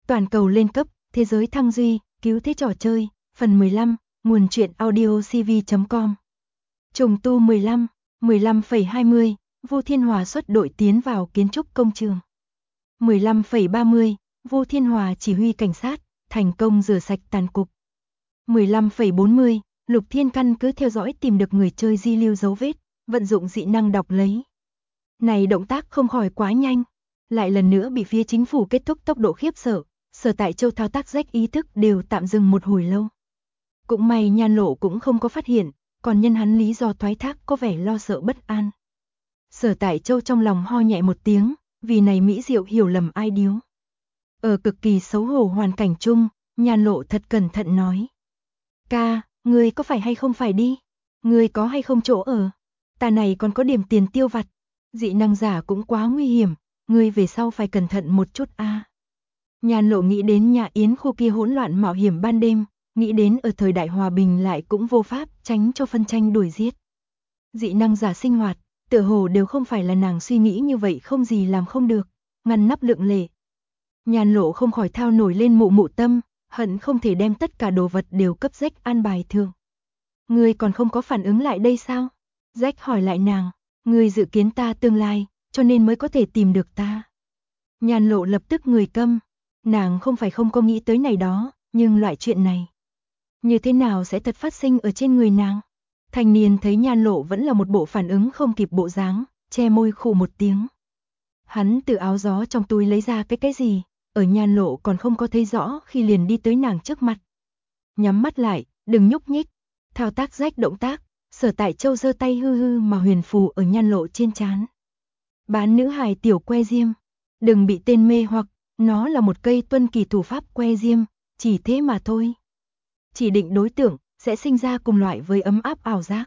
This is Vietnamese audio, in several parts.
Toàn cầu lên cấp, thế giới thăng duy, cứu thế trò chơi, phần 15, nguồn truyện audio cv.com. Trùng tu 15, 15,20, Vu Thiên Hòa xuất đội tiến vào kiến trúc công trường. 15,30, Vu Thiên Hòa chỉ huy cảnh sát, thành công rửa sạch tàn cục. 15,40, Lục Thiên căn cứ theo dõi tìm được người chơi di lưu dấu vết, vận dụng dị năng đọc lấy. Này động tác không khỏi quá nhanh, lại lần nữa bị phía chính phủ kết thúc tốc độ khiếp sợ, Sở Tại Châu thao tác rách ý thức đều tạm dừng một hồi lâu. Cũng may Nhan Lộ cũng không có phát hiện, còn nhân hắn lý do thoái thác có vẻ lo sợ bất an. Sở Tại Châu trong lòng ho nhẹ một tiếng, vì này mỹ diệu hiểu lầm ai điếu. Ở cực kỳ xấu hổ hoàn cảnh chung, Nhan Lộ thật cẩn thận nói. Ca, ngươi có phải hay không phải đi? Ngươi có hay không chỗ ở? Ta này còn có điểm tiền tiêu vặt. Dị năng giả cũng quá nguy hiểm, ngươi về sau phải cẩn thận một chút a. Nhan Lộ nghĩ đến nhà yến khu kia hỗn loạn mạo hiểm ban đêm, nghĩ đến ở thời đại hòa bình lại cũng vô pháp tránh cho phân tranh đuổi giết. Dị năng giả sinh hoạt, tựa hồ đều không phải là nàng suy nghĩ như vậy không gì làm không được, ngăn nắp lượng lệ. Nhan Lộ không khỏi thao nổi lên mụ tâm, hận không thể đem tất cả đồ vật đều cấp Jack an bài thường. Ngươi còn không có phản ứng lại đây sao? Jack hỏi lại nàng, ngươi dự kiến ta tương lai, cho nên mới có thể tìm được ta. Nhan Lộ lập tức người câm, nàng không phải không có nghĩ tới này đó, nhưng loại chuyện này như thế nào sẽ thật phát sinh ở trên người nàng? Thanh niên thấy Nhan Lộ vẫn là một bộ phản ứng không kịp bộ dáng, che môi khụ một tiếng. Hắn từ áo gió trong túi lấy ra cái gì, ở Nhan Lộ còn không có thấy rõ khi liền đi tới nàng trước mặt. Nhắm mắt lại, đừng nhúc nhích, thao tác rách động tác, Sở Tại Châu giơ tay hư mà huyền phù ở Nhan Lộ trên trán. Bán nữ hài tiểu que diêm, đừng bị tên mê hoặc, nó là một cây tuân kỳ thủ pháp que diêm, chỉ thế mà thôi. Chỉ định đối tượng, sẽ sinh ra cùng loại với ấm áp ảo giác.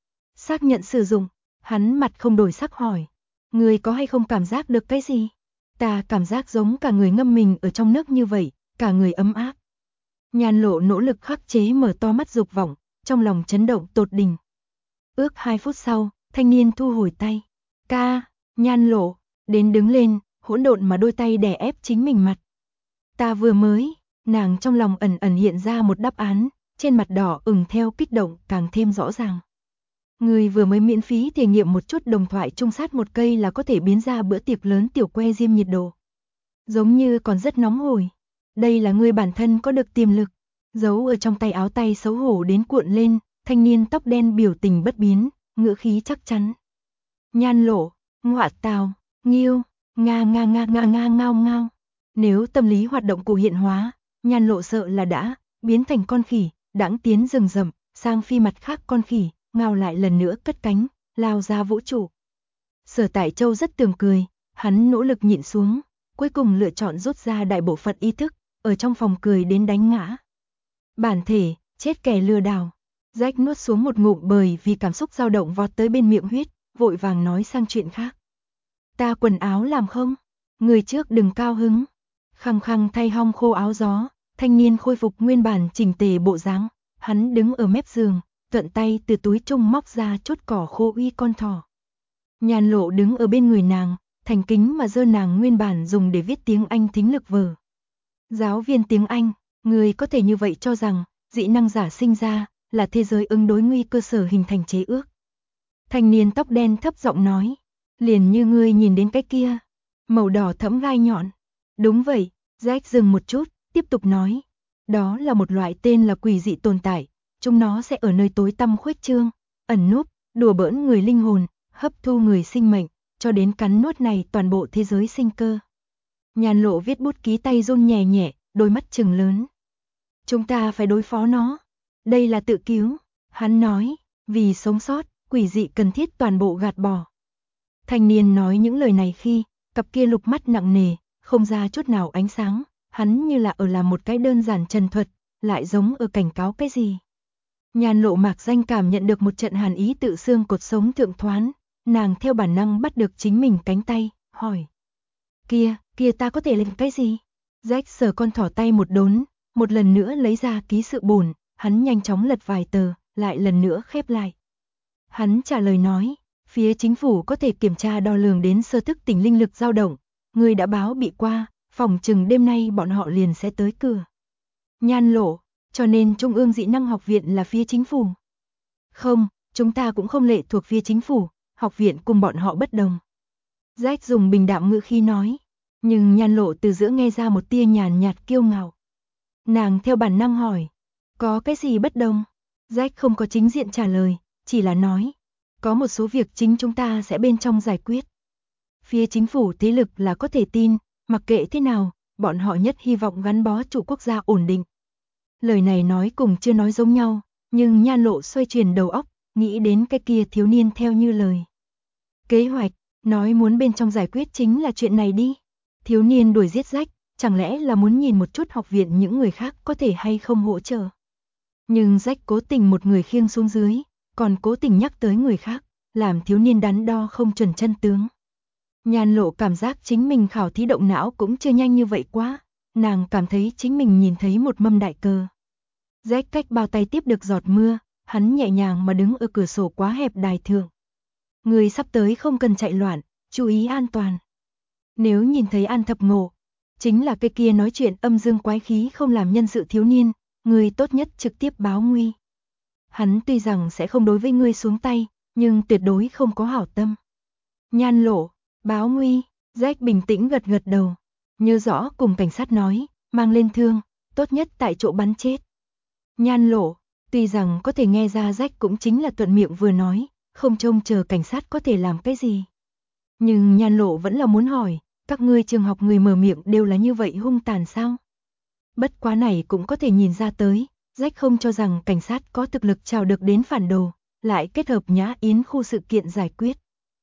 Xác nhận sử dụng, hắn mặt không đổi sắc hỏi. Người có hay không cảm giác được cái gì? Ta cảm giác giống cả người ngâm mình ở trong nước như vậy, cả người ấm áp. Nhan Lộ nỗ lực khắc chế mở to mắt dục vọng, trong lòng chấn động tột đỉnh. Ước 2 phút sau, thanh niên thu hồi tay. Ca, Nhan Lộ, đến đứng lên, hỗn độn mà đôi tay đè ép chính mình mặt. Ta vừa mới, nàng trong lòng ẩn ẩn hiện ra một đáp án, trên mặt đỏ ửng theo kích động càng thêm rõ ràng. Người vừa mới miễn phí thể nghiệm một chút đồng thoại trung sát một cây là có thể biến ra bữa tiệc lớn tiểu que diêm nhiệt độ. Giống như còn rất nóng hổi. Đây là người bản thân có được tiềm lực. Giấu ở trong tay áo tay xấu hổ đến cuộn lên, thanh niên tóc đen biểu tình bất biến, ngữ khí chắc chắn. Nhan Lộ, ngọa tào, nghiêu, nga ngao ngao. Nếu tâm lý hoạt động cụ hiện hóa, Nhan Lộ sợ là đã biến thành con khỉ, đãng tiến rừng rậm, sang phi mặt khác con khỉ, ngao lại lần nữa cất cánh, lao ra vũ trụ. Sở Tại Châu rất tường cười, hắn nỗ lực nhịn xuống, cuối cùng lựa chọn rút ra đại bộ phận ý thức, ở trong phòng cười đến đánh ngã. Bản thể, chết kẻ lừa đảo. Jack nuốt xuống một ngụm bởi vì cảm xúc dao động vọt tới bên miệng huyết, vội vàng nói sang chuyện khác. Ta quần áo làm không? Người trước đừng cao hứng. Khăng khăng thay hong khô áo gió, thanh niên khôi phục nguyên bản chỉnh tề bộ dáng, hắn đứng ở mép giường, thuận tay từ túi trung móc ra chút cỏ khô uy con thỏ. Nhan Lộ đứng ở bên người nàng, thành kính mà giơ nàng nguyên bản dùng để viết tiếng Anh thính lực vở. Giáo viên tiếng Anh, người có thể như vậy cho rằng, dị năng giả sinh ra, là thế giới ứng đối nguy cơ sở hình thành chế ước. Thanh niên tóc đen thấp giọng nói, liền như ngươi nhìn đến cái kia, màu đỏ thẫm gai nhọn. Đúng vậy, Jack dừng một chút, tiếp tục nói, đó là một loại tên là quỷ dị tồn tại, chúng nó sẽ ở nơi tối tăm khuếch trương, ẩn núp, đùa bỡn người linh hồn, hấp thu người sinh mệnh, cho đến cắn nuốt này toàn bộ thế giới sinh cơ. Nhan Lộ viết bút ký tay run nhẹ nhẹ, đôi mắt trừng lớn. Chúng ta phải đối phó nó. Đây là tự cứu, hắn nói, vì sống sót, quỷ dị cần thiết toàn bộ gạt bỏ. Thanh niên nói những lời này khi, cặp kia lục mắt nặng nề, không ra chút nào ánh sáng, hắn như là ở làm một cái đơn giản trần thuật, lại giống ở cảnh cáo cái gì. Nhan Lộ mạc danh cảm nhận được một trận hàn ý tự xương cột sống thượng thoán, nàng theo bản năng bắt được chính mình cánh tay, hỏi. Kia ta có thể làm cái gì? Jack sờ con thỏ tay một đốn, một lần nữa lấy ra ký sự bổn, hắn nhanh chóng lật vài tờ, lại lần nữa khép lại. Hắn trả lời nói, phía chính phủ có thể kiểm tra đo lường đến sơ thức tỉnh linh lực dao động, người đã báo bị qua, Phòng chừng đêm nay bọn họ liền sẽ tới cửa. Nhan Lộ, cho nên Trung ương dị năng học viện là phía chính phủ. Không, chúng ta cũng không lệ thuộc phía chính phủ, học viện cùng bọn họ bất đồng. Jack dùng bình đạm ngữ khí nói, nhưng Nhan Lộ từ giữa nghe ra một tia nhàn nhạt kiêu ngạo. Nàng theo bản năng hỏi, có cái gì bất đồng? Jack không có chính diện trả lời, chỉ là nói, có một số việc chính chúng ta sẽ bên trong giải quyết. Phía chính phủ thế lực là có thể tin, mặc kệ thế nào, bọn họ nhất hy vọng gắn bó chủ quốc gia ổn định. Lời này nói cùng chưa nói giống nhau, nhưng Nhan Lộ xoay chuyển đầu óc, nghĩ đến cái kia thiếu niên theo như lời. Kế hoạch, nói muốn bên trong giải quyết chính là chuyện này đi. Thiếu niên đuổi giết Jack, chẳng lẽ là muốn nhìn một chút học viện những người khác có thể hay không hỗ trợ. Nhưng Jack cố tình một người khiêng xuống dưới, còn cố tình nhắc tới người khác, làm thiếu niên đắn đo không chuẩn chân tướng. Nhan Lộ cảm giác chính mình khảo thí động não cũng chưa nhanh như vậy quá, nàng cảm thấy chính mình nhìn thấy một mâm đại cờ. Jack cách bao tay tiếp được giọt mưa, hắn nhẹ nhàng mà đứng ở cửa sổ quá hẹp đài thượng. Người sắp tới không cần chạy loạn, chú ý an toàn. Nếu nhìn thấy An Thập Ngộ, chính là cái kia nói chuyện âm dương quái khí không làm nhân sự thiếu niên, người tốt nhất trực tiếp báo nguy. Hắn tuy rằng sẽ không đối với ngươi xuống tay, nhưng tuyệt đối không có hảo tâm. Nhan Lộ, báo nguy, Jack bình tĩnh gật gật đầu, nhớ rõ cùng cảnh sát nói, mang lên thương, tốt nhất tại chỗ bắn chết. Nhan Lộ, tuy rằng có thể nghe ra Jack cũng chính là thuận miệng vừa nói, không trông chờ cảnh sát có thể làm cái gì. Nhưng Nhan Lộ vẫn là muốn hỏi, các ngươi trường học người mở miệng đều là như vậy hung tàn sao? Bất quá này cũng có thể nhìn ra tới, Jack không cho rằng cảnh sát có thực lực chào được đến phản đồ, lại kết hợp Nhã Yến khu sự kiện giải quyết.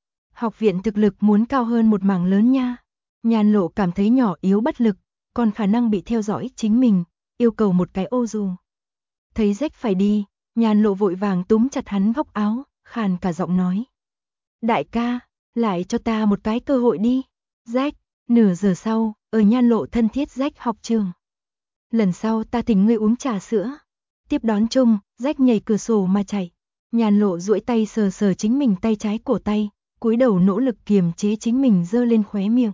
Học viện thực lực muốn cao hơn một mảng lớn nha. Nhan Lộ cảm thấy nhỏ yếu bất lực, còn khả năng bị theo dõi chính mình, yêu cầu một cái ô dù. Thấy Jack phải đi, Nhan Lộ vội vàng túm chặt hắn góc áo, khàn cả giọng nói. Đại ca, lại cho ta một cái cơ hội đi. Jack, nửa giờ sau, ở Nhan Lộ thân thiết Jack học trường. Lần sau ta thỉnh ngươi uống trà sữa. Tiếp đón chung, Jack nhảy cửa sổ mà chạy. Nhan Lộ duỗi tay sờ sờ chính mình tay trái cổ tay, cúi đầu nỗ lực kiềm chế chính mình giơ lên khóe miệng.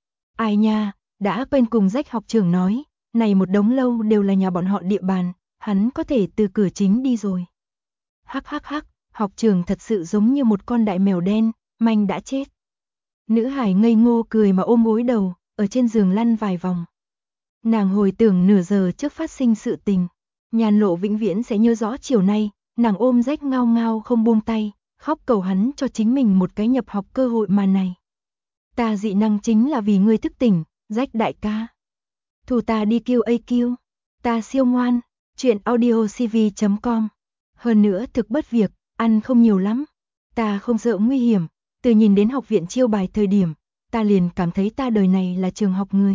Ai nha, đã quên cùng Jack học trưởng nói, này một đống lâu đều là nhà bọn họ địa bàn, hắn có thể từ cửa chính đi rồi. Hắc hắc hắc, học trưởng thật sự giống như một con đại mèo đen, manh đã chết. Nữ hải ngây ngô cười mà ôm gối đầu, ở trên giường lăn vài vòng. Nàng hồi tưởng nửa giờ trước phát sinh sự tình, Nhan Lộ vĩnh viễn sẽ nhớ rõ chiều nay, nàng ôm Jack ngao ngao không buông tay, khóc cầu hắn cho chính mình một cái nhập học cơ hội mà này. Ta dị năng chính là vì ngươi thức tỉnh, Jack đại ca. Thủ ta đi QAQ, ta siêu ngoan, chuyện audiocv.com. Hơn nữa thực bất việc, ăn không nhiều lắm. Ta không sợ nguy hiểm, từ nhìn đến học viện chiêu bài thời điểm, ta liền cảm thấy ta đời này là trường học người.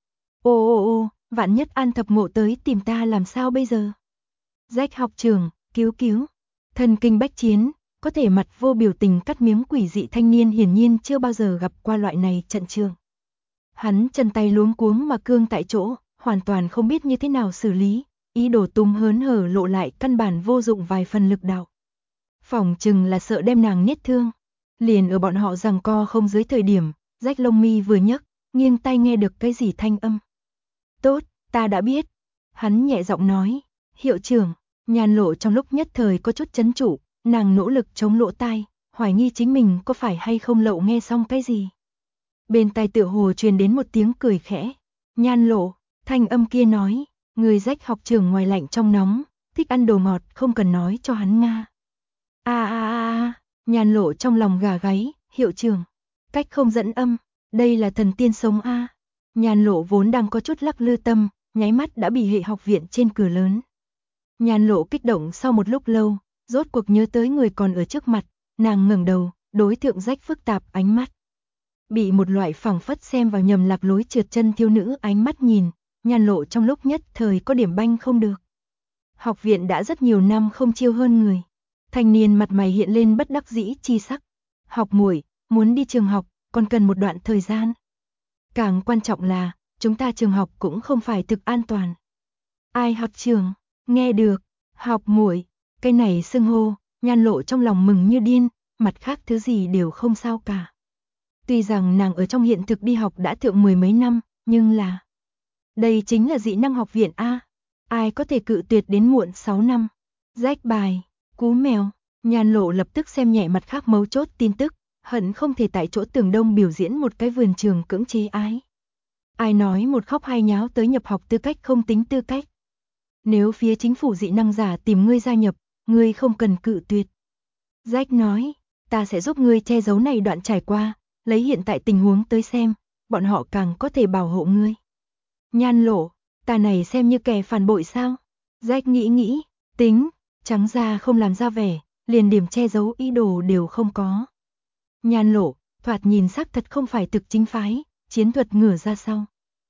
Ô, vạn nhất An Thập Ngộ tới tìm ta làm sao bây giờ? Jack học trường, cứu. Thần kinh bách chiến, có thể mặt vô biểu tình cắt miếng quỷ dị thanh niên hiển nhiên chưa bao giờ gặp qua loại này trận trường. Hắn chân tay luống cuống mà cương tại chỗ, hoàn toàn không biết như thế nào xử lý, ý đồ tung hớn hở lộ lại căn bản vô dụng vài phần lực đạo. Phỏng chừng là sợ đem nàng niết thương. Liền ở bọn họ giằng co không dưới thời điểm, Jack lông mi vừa nhấc, nghiêng tai nghe được cái gì thanh âm. Tốt, ta đã biết. Hắn nhẹ giọng nói, hiệu trưởng. Nhan Lộ trong lúc nhất thời có chút chấn trụ, nàng nỗ lực chống lỗ tai, hoài nghi chính mình có phải hay không lậu nghe xong cái gì. Bên tai tựa hồ truyền đến một tiếng cười khẽ. Nhan Lộ, thanh âm kia nói, người Jack học trưởng ngoài lạnh trong nóng, thích ăn đồ ngọt không cần nói cho hắn nga. Nhan Lộ trong lòng gà gáy, hiệu trưởng, cách không dẫn âm, đây là thần tiên sống a. Nhan Lộ vốn đang có chút lắc lư tâm, nháy mắt đã bị hệ học viện trên cửa lớn. Nhan Lộ kích động sau một lúc lâu, rốt cuộc nhớ tới người còn ở trước mặt, nàng ngẩng đầu, đối thượng Jack phức tạp ánh mắt. Bị một loại phảng phất xem vào nhầm lạc lối trượt chân thiếu nữ ánh mắt nhìn, Nhan Lộ trong lúc nhất thời có điểm banh không được. Học viện đã rất nhiều năm không chiêu hơn người. Thanh niên mặt mày hiện lên bất đắc dĩ chi sắc. Học muội, muốn đi trường học, còn cần một đoạn thời gian. Càng quan trọng là, chúng ta trường học cũng không phải thực an toàn. Ai học trường, nghe được, học muội, cái này xưng hô, Nhan Lộ trong lòng mừng như điên, mặt khác thứ gì đều không sao cả. Tuy rằng nàng ở trong hiện thực đi học đã thượng mười mấy năm, Nhưng là, đây chính là dị năng học viện A, ai có thể cự tuyệt đến muộn 6 năm. Rách bài, cú mèo, Nhan Lộ lập tức xem nhẹ mặt khác mấu chốt tin tức, hận không thể tại chỗ Tường Đông biểu diễn một cái vườn trường cưỡng chế ái. Ai nói một khóc hai nháo tới nhập học tư cách không tính tư cách. Nếu phía chính phủ dị năng giả tìm ngươi gia nhập, ngươi không cần cự tuyệt. Jack nói, ta sẽ giúp ngươi che giấu này đoạn trải qua, lấy hiện tại tình huống tới xem, bọn họ càng có thể bảo hộ ngươi. Nhan Lộ, ta này xem như kẻ phản bội sao? Jack nghĩ, tính, trắng ra không làm ra vẻ, liền điểm che giấu ý đồ đều không có. Nhan Lộ, thoạt nhìn xác thật không phải thực chính phái, chiến thuật ngửa ra sau.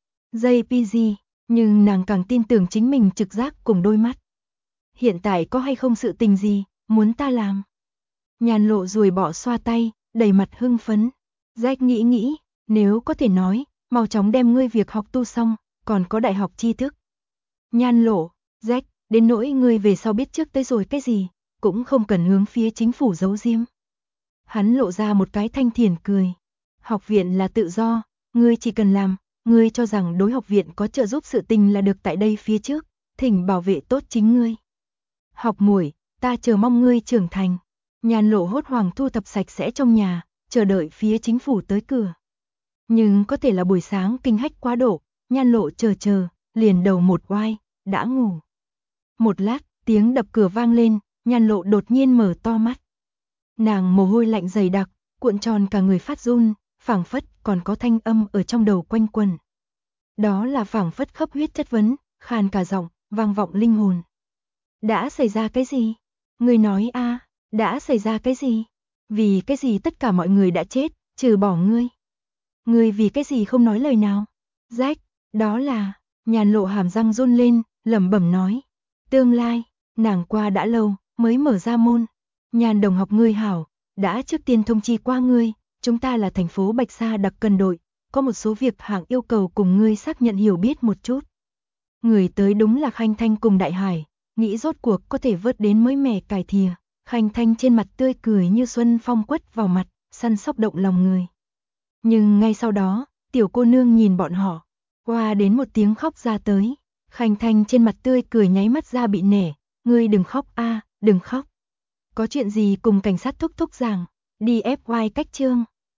JPG, nhưng nàng càng tin tưởng chính mình trực giác cùng đôi mắt. Hiện tại có hay không sự tình gì, muốn ta làm? Nhan Lộ ruồi bỏ xoa tay, đầy mặt hưng phấn. Jack nghĩ, nếu có thể nói, mau chóng đem ngươi việc học tu xong, còn có đại học tri thức. Nhan Lộ, Jack, đến nỗi ngươi về sau biết trước tới rồi cái gì, cũng không cần hướng phía chính phủ giấu diếm. Hắn lộ ra một cái thanh thiền cười. Học viện là tự do, ngươi chỉ cần làm, ngươi cho rằng đối học viện có trợ giúp sự tình là được tại đây phía trước, thỉnh bảo vệ tốt chính ngươi. Học muội, ta chờ mong ngươi trưởng thành. Nhan Lộ hốt hoảng thu thập sạch sẽ trong nhà, chờ đợi phía chính phủ tới cửa. Nhưng có thể là buổi sáng kinh hách quá độ, Nhan Lộ chờ, liền đầu một oai, đã ngủ. Một lát, tiếng đập cửa vang lên, Nhan Lộ đột nhiên mở to mắt. Nàng mồ hôi lạnh dày đặc, cuộn tròn cả người phát run, phảng phất còn có thanh âm ở trong đầu quanh quẩn. Đó là phảng phất khắp huyết chất vấn, khàn cả giọng, vang vọng linh hồn. Đã xảy ra cái gì? Ngươi nói a, đã xảy ra cái gì? Vì cái gì tất cả mọi người đã chết, trừ bỏ ngươi? Ngươi vì cái gì không nói lời nào? Jack, đó là, Nhan Lộ hàm răng run lên, lẩm bẩm nói. Tương lai, nàng qua đã lâu, mới mở ra môn. Nhan đồng học ngươi hảo, đã trước tiên thông chi qua ngươi, chúng ta là thành phố Bạch Sa đặc cần đội, có một số việc hạng yêu cầu cùng ngươi xác nhận hiểu biết một chút. Người tới đúng là Khanh Thanh cùng Đại Hải, nghĩ rốt cuộc có thể vớt đến mới mẻ cải thìa. Khanh Thanh trên mặt tươi cười như xuân phong quất vào mặt, săn sóc động lòng người. Nhưng ngay sau đó, tiểu cô nương nhìn bọn họ, qua đến một tiếng khóc ra tới. Khanh Thanh trên mặt tươi cười nháy mắt ra bị nẻ, ngươi đừng khóc a, đừng khóc. Có chuyện gì cùng cảnh sát thúc giảng, đi FY cách chương.